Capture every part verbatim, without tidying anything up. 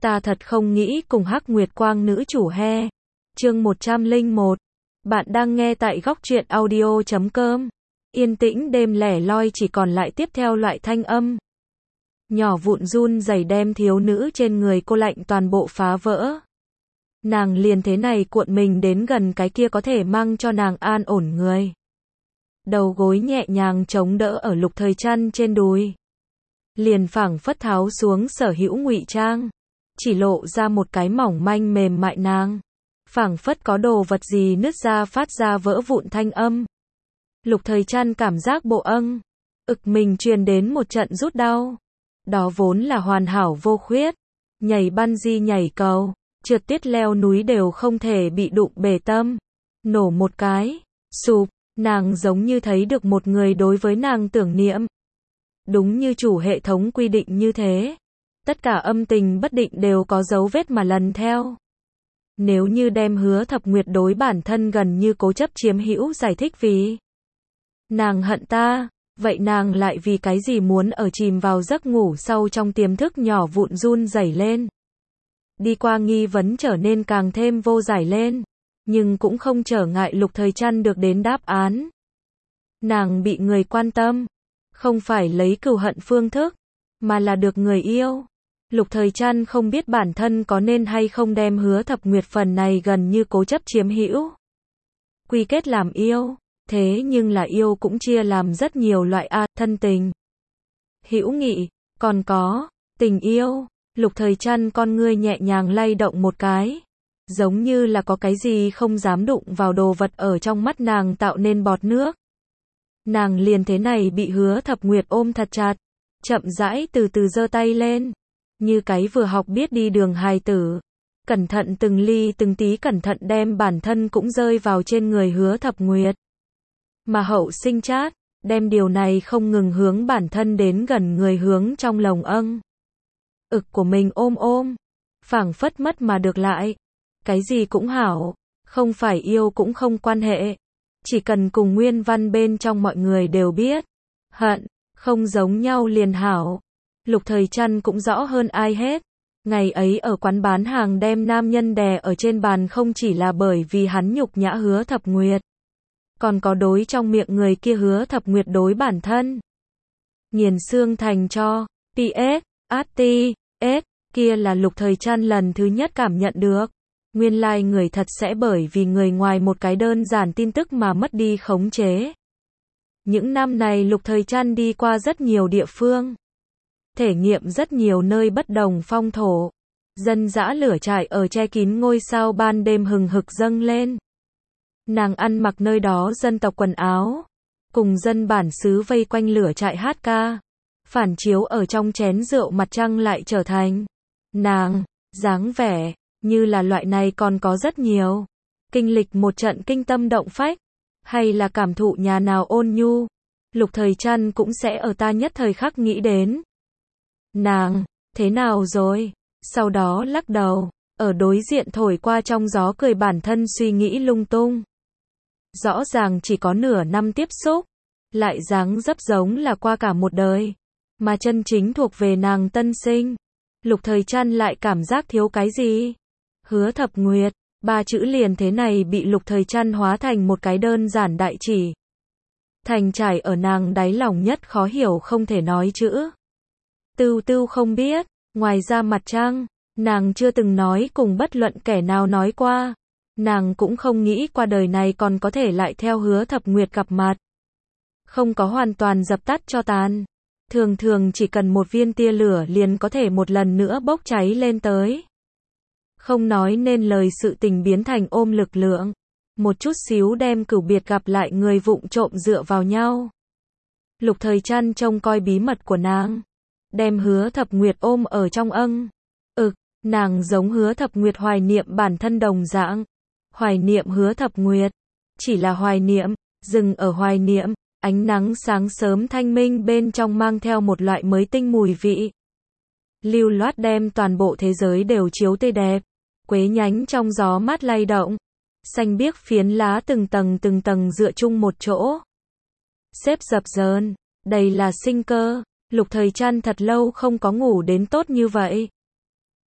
Ta thật không nghĩ cùng Hắc Nguyệt Quang nữ chủ he. Chương một trăm lẻ một. Bạn đang nghe tại góc truyện audio chấm com. Yên tĩnh đêm lẻ loi chỉ còn lại tiếp theo loại thanh âm. Nhỏ vụn run rẩy đem thiếu nữ trên người cô lạnh toàn bộ phá vỡ. Nàng liền thế này cuộn mình đến gần cái kia có thể mang cho nàng an ổn người. Đầu gối nhẹ nhàng chống đỡ ở Lục Thời Trăn trên đùi. Liền phảng phất tháo xuống sở hữu ngụy trang. Chỉ lộ ra một cái mỏng manh mềm mại nàng. Phảng phất có đồ vật gì nứt ra phát ra vỡ vụn thanh âm. Lục Thời Trăn cảm giác bộ âng. Ực mình truyền đến một trận rút đau. Đó vốn là hoàn hảo vô khuyết. Nhảy bungee nhảy cầu, trượt tiết leo núi đều không thể bị đụng bể tâm. Nổ một cái, sụp, nàng giống như thấy được một người đối với nàng tưởng niệm. Đúng như chủ hệ thống quy định như thế. Tất cả âm tình bất định đều có dấu vết mà lần theo. Nếu như đem Hứa Thập Nguyệt đối bản thân gần như cố chấp chiếm hữu giải thích vì nàng hận ta, vậy nàng lại vì cái gì muốn ở chìm vào giấc ngủ sau trong tiềm thức nhỏ vụn run rẩy lên. Đi qua nghi vấn trở nên càng thêm vô giải lên, nhưng cũng không trở ngại Lục Thời Trăn được đến đáp án. Nàng bị người quan tâm, không phải lấy cừu hận phương thức, mà là được người yêu. Lục Thời Trăn không biết bản thân có nên hay không đem Hứa Thập Nguyệt phần này gần như cố chấp chiếm hữu. Quy kết làm yêu, thế nhưng là yêu cũng chia làm rất nhiều loại a, thân tình, hữu nghị, còn có tình yêu. Lục Thời Trăn con ngươi nhẹ nhàng lay động một cái, giống như là có cái gì không dám đụng vào đồ vật ở trong mắt nàng tạo nên bọt nước. Nàng liền thế này bị Hứa Thập Nguyệt ôm thật chặt, chậm rãi từ từ giơ tay lên, như cái vừa học biết đi đường hài tử, cẩn thận từng ly từng tí cẩn thận đem bản thân cũng rơi vào trên người Hứa Thập Nguyệt. Mà hậu sinh chát, đem điều này không ngừng hướng bản thân đến gần người hướng trong lồng âng. Ực của mình ôm ôm, phảng phất mất mà được lại. Cái gì cũng hảo, không phải yêu cũng không quan hệ. Chỉ cần cùng nguyên văn bên trong mọi người đều biết. Hận, không giống nhau liền hảo. Lục Thời Trăn cũng rõ hơn ai hết. Ngày ấy ở quán bán hàng đem nam nhân đè ở trên bàn không chỉ là bởi vì hắn nhục nhã Hứa Thập Nguyệt. Còn có đối trong miệng người kia Hứa Thập Nguyệt đối bản thân. Nghiền xương thành cho, pê ét, a tê, ét, kia là Lục Thời Trăn lần thứ nhất cảm nhận được. Nguyên lai like người thật sẽ bởi vì người ngoài một cái đơn giản tin tức mà mất đi khống chế. Những năm này Lục Thời Trăn đi qua rất nhiều địa phương. Thể nghiệm rất nhiều nơi bất đồng phong thổ. Dân dã lửa trại ở che kín ngôi sao ban đêm hừng hực dâng lên. Nàng ăn mặc nơi đó dân tộc quần áo. Cùng dân bản xứ vây quanh lửa trại hát ca. Phản chiếu ở trong chén rượu mặt trăng lại trở thành nàng, dáng vẻ, như là loại này còn có rất nhiều. Kinh lịch một trận kinh tâm động phách, hay là cảm thụ nhà nào ôn nhu. Lục Thời Trăn cũng sẽ ở ta nhất thời khắc nghĩ đến. Nàng, thế nào rồi? Sau đó lắc đầu, ở đối diện thổi qua trong gió cười bản thân suy nghĩ lung tung. Rõ ràng chỉ có nửa năm tiếp xúc, lại dáng dấp giống là qua cả một đời. Mà chân chính thuộc về nàng tân sinh. Lục Thời Trăn lại cảm giác thiếu cái gì? Hứa Thập Nguyệt, ba chữ liền thế này bị Lục Thời Trăn hóa thành một cái đơn giản đại chỉ. Thành trải ở nàng đáy lòng nhất khó hiểu không thể nói chữ. Tưu tưu không biết, ngoài ra mặt trăng, nàng chưa từng nói cùng bất luận kẻ nào nói qua. Nàng cũng không nghĩ qua đời này còn có thể lại theo Hứa Thập Nguyệt gặp mặt. Không có hoàn toàn dập tắt cho tàn. Thường thường chỉ cần một viên tia lửa liền có thể một lần nữa bốc cháy lên tới. Không nói nên lời sự tình biến thành ôm lực lượng. Một chút xíu đem cửu biệt gặp lại người vụng trộm dựa vào nhau. Lục Thời Trăn trông coi bí mật của nàng. Đem Hứa Thập Nguyệt ôm ở trong âng. Ực, nàng giống Hứa Thập Nguyệt hoài niệm bản thân đồng dạng. Hoài niệm Hứa Thập Nguyệt. Chỉ là hoài niệm, dừng ở hoài niệm. Ánh nắng sáng sớm thanh minh bên trong mang theo một loại mới tinh mùi vị. Lưu loát đem toàn bộ thế giới đều chiếu tươi đẹp. Quế nhánh trong gió mát lay động. Xanh biếc phiến lá từng tầng từng tầng dựa chung một chỗ. Xếp dập dờn, đầy là sinh cơ. Lục Thời Trăn thật lâu không có ngủ đến tốt như vậy.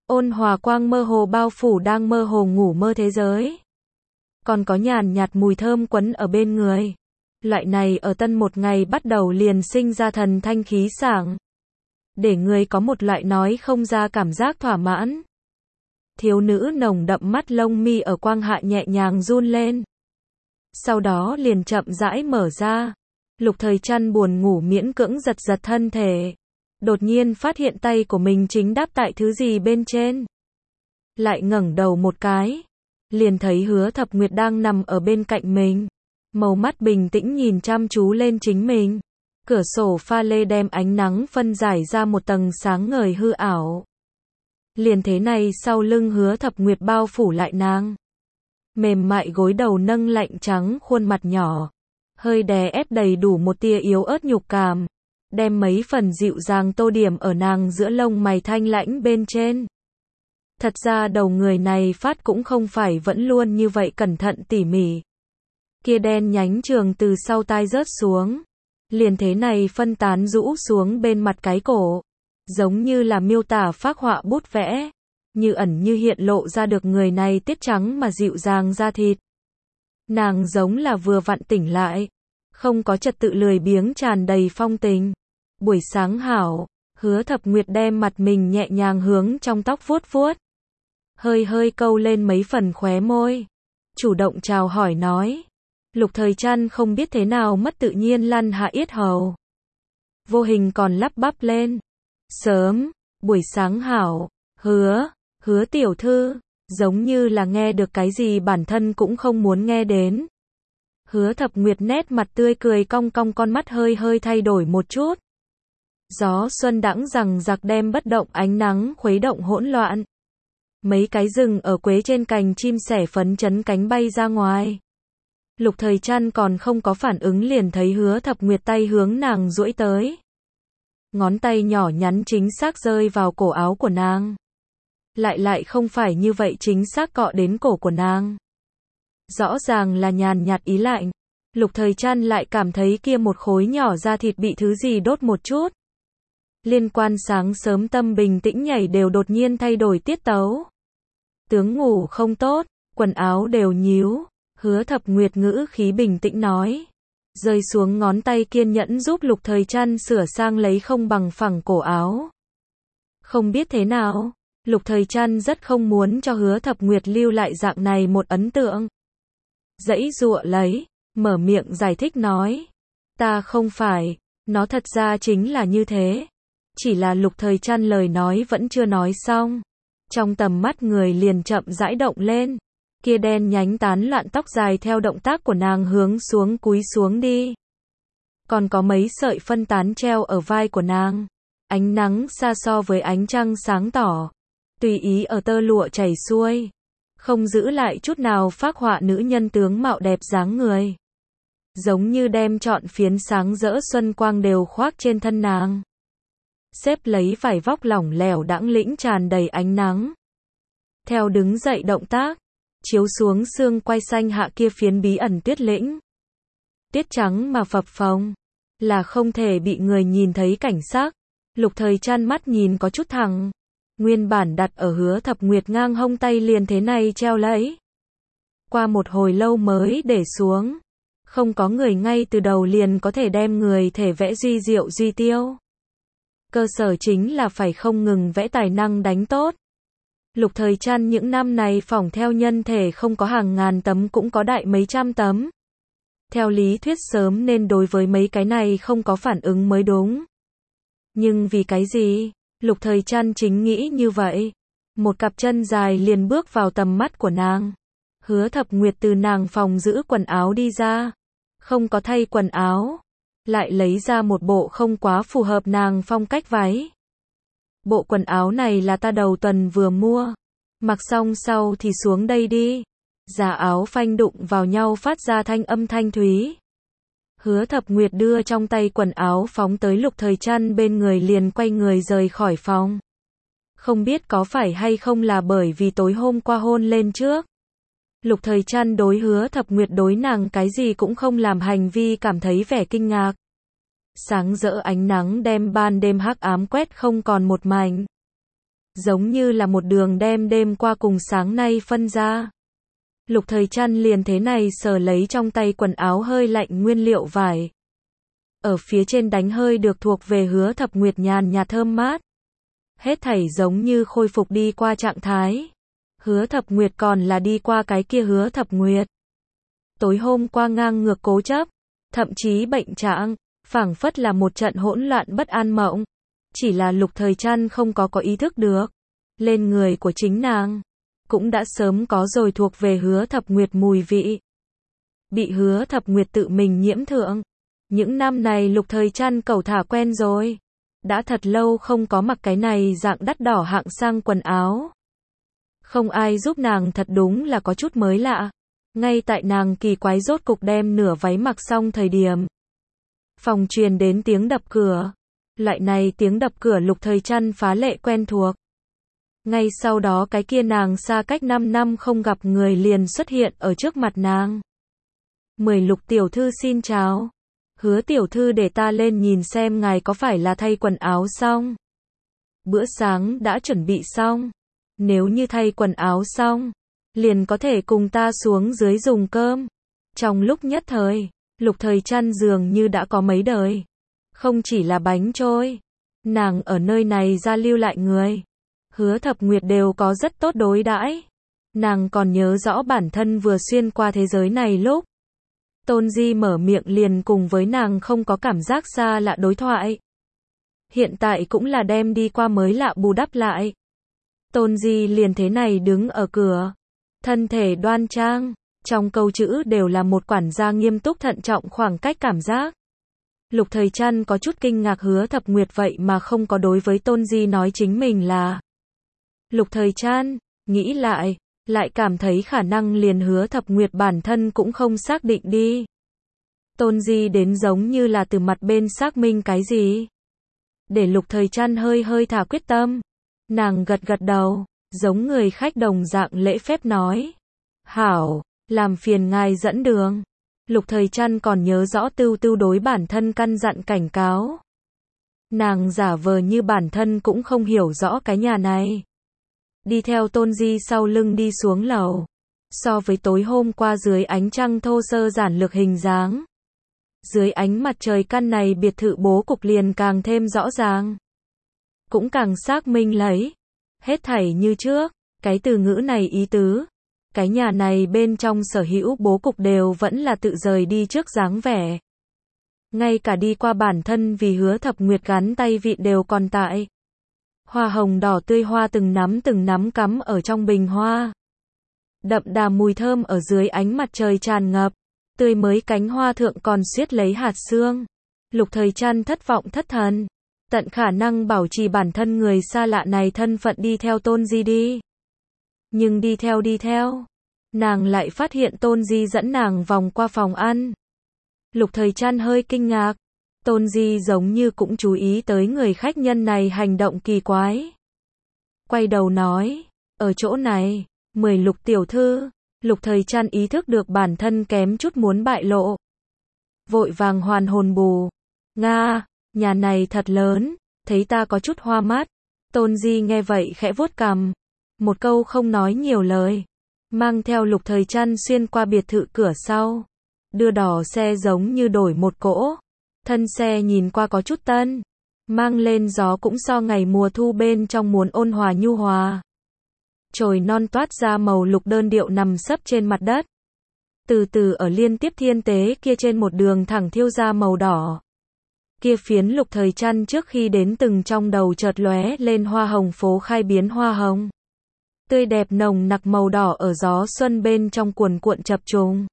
Ôn hòa quang mơ hồ bao phủ đang mơ hồ ngủ mơ thế giới. Còn có nhàn nhạt mùi thơm quấn ở bên người. Loại này ở tân một ngày bắt đầu liền sinh ra thần thanh khí sảng. Để người có một loại nói không ra cảm giác thỏa mãn. Thiếu nữ nồng đậm mắt lông mi ở quang hạ nhẹ nhàng run lên. Sau đó liền chậm rãi mở ra. Lục Thời Trăn buồn ngủ miễn cưỡng giật giật thân thể. Đột nhiên phát hiện tay của mình chính đáp tại thứ gì bên trên. Lại ngẩng đầu một cái. Liền thấy Hứa Thập Nguyệt đang nằm ở bên cạnh mình. Màu mắt bình tĩnh nhìn chăm chú lên chính mình. Cửa sổ pha lê đem ánh nắng phân giải ra một tầng sáng ngời hư ảo. Liền thế này sau lưng Hứa Thập Nguyệt bao phủ lại nàng. Mềm mại gối đầu nâng lạnh trắng khuôn mặt nhỏ. Hơi đè ép đầy đủ một tia yếu ớt nhục cảm. Đem mấy phần dịu dàng tô điểm ở nàng giữa lông mày thanh lãnh bên trên. Thật ra đầu người này phát cũng không phải vẫn luôn như vậy cẩn thận tỉ mỉ. Kia đen nhánh trường từ sau tai rớt xuống. Liền thế này phân tán rũ xuống bên mặt cái cổ. Giống như là miêu tả phác họa bút vẽ. Như ẩn như hiện lộ ra được người này tiết trắng mà dịu dàng da thịt. Nàng giống là vừa vặn tỉnh lại. Không có trật tự lười biếng tràn đầy phong tình. Buổi sáng hảo, Hứa Thập Nguyệt đem mặt mình nhẹ nhàng hướng trong tóc vuốt vuốt. Hơi hơi câu lên mấy phần khóe môi. Chủ động chào hỏi nói. Lục Thời Trăn không biết thế nào mất tự nhiên lăn hạ yết hầu. Vô hình còn lắp bắp lên. Sớm, buổi sáng hảo, hứa, hứa tiểu thư, giống như là nghe được cái gì bản thân cũng không muốn nghe đến. Hứa Thập Nguyệt nét mặt tươi cười cong cong con mắt hơi hơi thay đổi một chút. Gió xuân đãng rằng giặc đem bất động ánh nắng khuấy động hỗn loạn. Mấy cái rừng ở quế trên cành chim sẻ phấn chấn cánh bay ra ngoài. Lục Thời Trăn còn không có phản ứng liền thấy Hứa Thập Nguyệt tay hướng nàng duỗi tới. Ngón tay nhỏ nhắn chính xác rơi vào cổ áo của nàng. Lại lại không phải như vậy chính xác cọ đến cổ của nàng. Rõ ràng là nhàn nhạt ý lạnh. Lục Thời Trăn lại cảm thấy kia một khối nhỏ da thịt bị thứ gì đốt một chút. Liên quan sáng sớm tâm bình tĩnh nhảy đều đột nhiên thay đổi tiết tấu. Tướng ngủ không tốt, quần áo đều nhíu. Hứa Thập Nguyệt ngữ khí bình tĩnh nói. Rơi xuống ngón tay kiên nhẫn giúp Lục Thời Trăn sửa sang lấy không bằng phẳng cổ áo. Không biết thế nào, Lục Thời Trăn rất không muốn cho Hứa Thập Nguyệt lưu lại dạng này một ấn tượng. Dãy dụa lấy, mở miệng giải thích nói. Ta không phải, nó thật ra chính là như thế. Chỉ là Lục Thời Trăn lời nói vẫn chưa nói xong. Trong tầm mắt người liền chậm rãi động lên. Kia đen nhánh tán loạn tóc dài theo động tác của nàng hướng xuống cúi xuống đi. Còn có mấy sợi phân tán treo ở vai của nàng. Ánh nắng xa so với ánh trăng sáng tỏ. Tùy ý ở tơ lụa chảy xuôi. Không giữ lại chút nào phác họa nữ nhân tướng mạo đẹp dáng người. Giống như đem trọn phiến sáng rỡ xuân quang đều khoác trên thân nàng. Xếp lấy vải vóc lỏng lẻo đãng lĩnh tràn đầy ánh nắng. Theo đứng dậy động tác. Chiếu xuống xương quai xanh hạ kia phiến bí ẩn tuyết lĩnh. Tiết trắng mà phập phồng. Là không thể bị người nhìn thấy cảnh sắc. Lục Thời Trăn mắt nhìn có chút thẳng. Nguyên bản đặt ở Hứa Thập Nguyệt ngang hông tay liền thế này treo lấy. Qua một hồi lâu mới để xuống. Không có người ngay từ đầu liền có thể đem người thể vẽ duy diệu duy tiêu. Cơ sở chính là phải không ngừng vẽ tài năng đánh tốt. Lục Thời Trăn những năm này phỏng theo nhân thể không có hàng ngàn tấm cũng có đại mấy trăm tấm. Theo lý thuyết sớm nên đối với mấy cái này không có phản ứng mới đúng. Nhưng vì cái gì? Lục Thời Trăn chính nghĩ như vậy. Một cặp chân dài liền bước vào tầm mắt của nàng. Hứa Thập Nguyệt từ nàng phòng giữ quần áo đi ra. Không có thay quần áo. Lại lấy ra một bộ không quá phù hợp nàng phong cách váy. Bộ quần áo này là ta đầu tuần vừa mua. Mặc xong sau thì xuống đây đi. Giả áo phanh đụng vào nhau phát ra thanh âm thanh thúy. Hứa Thập Nguyệt đưa trong tay quần áo phóng tới Lục Thời Trăn bên người liền quay người rời khỏi phòng. Không biết có phải hay không là bởi vì tối hôm qua hôn lên trước. Lục Thời Trăn đối Hứa Thập Nguyệt đối nàng cái gì cũng không làm hành vi cảm thấy vẻ kinh ngạc. Sáng rỡ ánh nắng đem ban đêm hắc ám quét không còn một mảnh. giống như là một đường đem đêm qua cùng sáng nay phân ra. Lục Thời Trăn liền thế này sờ lấy trong tay quần áo hơi lạnh nguyên liệu vải. Ở phía trên đánh hơi được thuộc về Hứa Thập Nguyệt nhàn nhạt thơm mát. Hết thảy giống như khôi phục đi qua trạng thái. Hứa Thập Nguyệt còn là đi qua cái kia Hứa Thập Nguyệt. Tối hôm qua ngang ngược cố chấp, thậm chí bệnh trạng, phảng phất là một trận hỗn loạn bất an mộng. Chỉ là Lục Thời Trăn không có có ý thức được. Lên người của chính nàng cũng đã sớm có rồi thuộc về Hứa Thập Nguyệt mùi vị. Bị Hứa Thập Nguyệt tự mình nhiễm thượng. Những năm này Lục Thời Trăn cẩu thả quen rồi. Đã thật lâu không có mặc cái này dạng đắt đỏ hạng sang quần áo. Không ai giúp nàng thật đúng là có chút mới lạ. Ngay tại nàng kỳ quái rốt cục đem nửa váy mặc xong thời điểm. Phòng truyền đến tiếng đập cửa. Loại này tiếng đập cửa Lục Thời Trăn phá lệ quen thuộc. Ngay sau đó cái kia nàng xa cách năm năm không gặp người liền xuất hiện ở trước mặt nàng. Mười Lục tiểu thư xin chào. Hứa tiểu thư để ta lên nhìn xem ngài có phải là thay quần áo xong. Bữa sáng đã chuẩn bị xong. Nếu như thay quần áo xong, liền có thể cùng ta xuống dưới dùng cơm. Trong lúc nhất thời, Lục Thời Trăn dường như đã có mấy đời. Không chỉ là bánh trôi, nàng ở nơi này ra lưu lại người. Hứa Thập Nguyệt đều có rất tốt đối đãi. Nàng còn nhớ rõ bản thân vừa xuyên qua thế giới này lúc Tôn Di mở miệng liền cùng với nàng không có cảm giác xa lạ đối thoại. Hiện tại cũng là đem đi qua mới lạ bù đắp lại. Tôn Di liền thế này đứng ở cửa. Thân thể đoan trang. Trong câu chữ đều là một quản gia nghiêm túc thận trọng khoảng cách cảm giác. Lục Thời Trăn có chút kinh ngạc Hứa Thập Nguyệt vậy mà không có đối với Tôn Di nói chính mình là Lục Thời Trăn. Nghĩ lại, lại cảm thấy khả năng liền Hứa Thập Nguyệt bản thân cũng không xác định đi. Tôn Di đến giống như là từ mặt bên xác minh cái gì. Để Lục Thời Trăn hơi hơi thả quyết tâm. Nàng gật gật đầu, giống người khách đồng dạng lễ phép nói. Hảo, làm phiền ngài dẫn đường. Lục Thời Trăn còn nhớ rõ Tưu Tưu đối bản thân căn dặn cảnh cáo. Nàng giả vờ như bản thân cũng không hiểu rõ cái nhà này. Đi theo Tôn Di sau lưng đi xuống lầu. So với tối hôm qua dưới ánh trăng thô sơ giản lược hình dáng. Dưới ánh mặt trời căn này biệt thự bố cục liền càng thêm rõ ràng. Cũng càng xác minh lấy. Hết thảy như trước, cái từ ngữ này ý tứ. Cái nhà này bên trong sở hữu bố cục đều vẫn là tự rời đi trước dáng vẻ. Ngay cả đi qua bản thân vì Hứa Thập Nguyệt gắn tay vịn đều còn tại. Hoa hồng đỏ tươi hoa từng nắm từng nắm cắm ở trong bình hoa. Đậm đà mùi thơm ở dưới ánh mặt trời tràn ngập. Tươi mới cánh hoa thượng còn xiết lấy hạt sương. Lục Thời Trăn thất vọng thất thần. Tận khả năng bảo trì bản thân người xa lạ này thân phận đi theo Tôn Di đi. Nhưng đi theo đi theo, nàng lại phát hiện Tôn Di dẫn nàng vòng qua phòng ăn. Lục Thời Trăn hơi kinh ngạc. Tôn Di giống như cũng chú ý tới người khách nhân này hành động kỳ quái. Quay đầu nói, ở chỗ này, mười Lục tiểu thư. Lục Thời Trăn ý thức được bản thân kém chút muốn bại lộ. Vội vàng hoàn hồn bù. Nga, nhà này thật lớn, thấy ta có chút hoa mắt. Tôn Di nghe vậy khẽ vuốt cằm. Một câu không nói nhiều lời. Mang theo Lục Thời Trăn xuyên qua biệt thự cửa sau. Đưa đỏ xe giống như đổi một cỗ. Thân xe nhìn qua có chút tân. Mang lên gió cũng so ngày mùa thu bên trong muốn ôn hòa nhu hòa. Chồi non toát ra màu lục đơn điệu nằm sấp trên mặt đất. Từ từ ở liên tiếp thiên tế kia trên một đường thẳng thiêu ra màu đỏ. Kia phiến Lục Thời Trăn trước khi đến từng trong đầu chợt lóe lên hoa hồng phố khai biến hoa hồng. Tươi đẹp nồng nặc màu đỏ ở gió xuân bên trong cuồn cuộn chập trùng.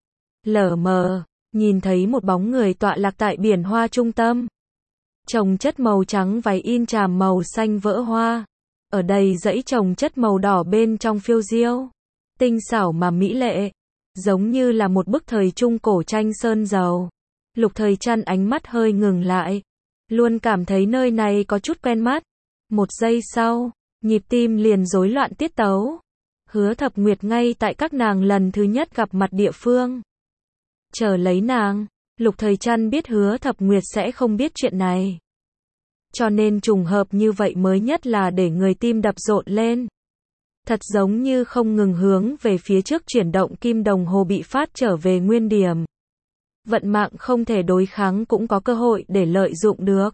Lờ mờ, nhìn thấy một bóng người tọa lạc tại biển hoa trung tâm. Trồng chất màu trắng váy in tràm màu xanh vỡ hoa. Ở đây dãy trồng chất màu đỏ bên trong phiêu diêu. Tinh xảo mà mỹ lệ. Giống như là một bức thời trung cổ tranh sơn dầu. Lục Thời Trăn ánh mắt hơi ngừng lại. Luôn cảm thấy nơi này có chút quen mắt. Một giây sau, nhịp tim liền rối loạn tiết tấu. Hứa Thập Nguyệt ngay tại các nàng lần thứ nhất gặp mặt địa phương. Chờ lấy nàng. Lục Thời Trăn biết Hứa Thập Nguyệt sẽ không biết chuyện này. cho nên trùng hợp như vậy mới nhất là để người tim đập rộn lên. Thật giống như không ngừng hướng về phía trước chuyển động kim đồng hồ bị phát trở về nguyên điểm. Vận mạng không thể đối kháng cũng có cơ hội để lợi dụng được.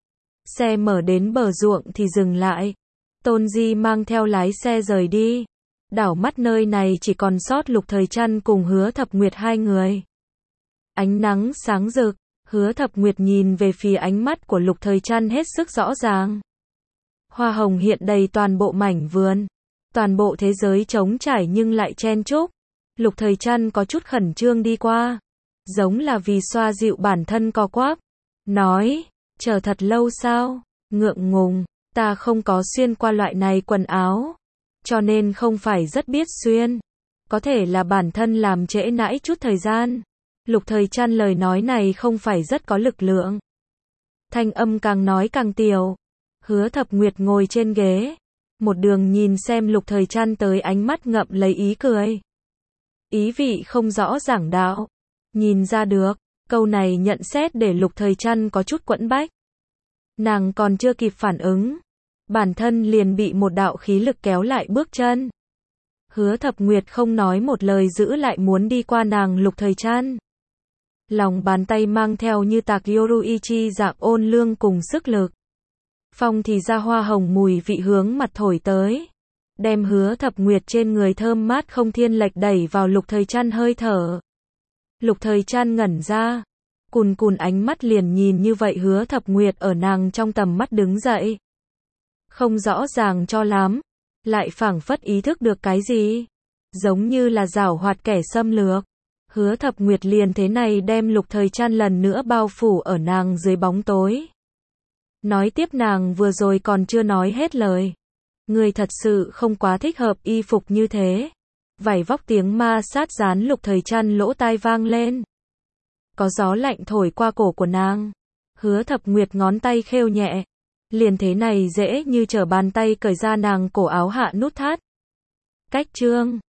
Xe mở đến bờ ruộng thì dừng lại. Tôn Di mang theo lái xe rời đi. Đảo mắt nơi này chỉ còn sót Lục Thời Trăn cùng Hứa Thập Nguyệt hai người. Ánh nắng sáng rực, Hứa Thập Nguyệt nhìn về phía ánh mắt của Lục Thời Trăn hết sức rõ ràng. Hoa hồng hiện đầy toàn bộ mảnh vườn. Toàn bộ thế giới trống trải nhưng lại chen chúc. Lục Thời Trăn có chút khẩn trương đi qua. Giống là vì xoa dịu bản thân co quắp. Nói, chờ thật lâu sao? Ngượng ngùng, ta không có xuyên qua loại này quần áo. Cho nên không phải rất biết xuyên. Có thể là bản thân làm trễ nãi chút thời gian. Lục Thời Trăn lời nói này không phải rất có lực lượng. Thanh âm càng nói càng tiểu. Hứa Thập Nguyệt ngồi trên ghế. Một đường nhìn xem Lục Thời Trăn tới ánh mắt ngậm lấy ý cười. Ý vị không rõ giảng đạo. Nhìn ra được, câu này nhận xét để Lục Thời Trăn có chút quẫn bách. Nàng còn chưa kịp phản ứng. Bản thân liền bị một đạo khí lực kéo lại bước chân. Hứa Thập Nguyệt không nói một lời giữ lại muốn đi qua nàng Lục Thời Trăn. Lòng bàn tay mang theo như tạc Yoruichi dạng ôn lương cùng sức lực. Phong thì ra hoa hồng mùi vị hướng mặt thổi tới. Đem Hứa Thập Nguyệt trên người thơm mát không thiên lệch đẩy vào Lục Thời Trăn hơi thở. Lục Thời Trăn ngẩn ra. Cùn cùn ánh mắt liền nhìn như vậy Hứa Thập Nguyệt ở nàng trong tầm mắt đứng dậy. Không rõ ràng cho lắm. Lại phảng phất ý thức được cái gì. Giống như là giảo hoạt kẻ xâm lược. Hứa Thập Nguyệt liền thế này đem Lục Thời Trăn lần nữa bao phủ ở nàng dưới bóng tối. Nói tiếp nàng vừa rồi còn chưa nói hết lời. Người thật sự không quá thích hợp y phục như thế. Vảy vóc tiếng ma sát dán Lục Thời Trăn lỗ tai vang lên. Có gió lạnh thổi qua cổ của nàng. Hứa Thập Nguyệt ngón tay khêu nhẹ. Liền thế này dễ như trở bàn tay cởi ra nàng cổ áo hạ nút thắt. Cách chương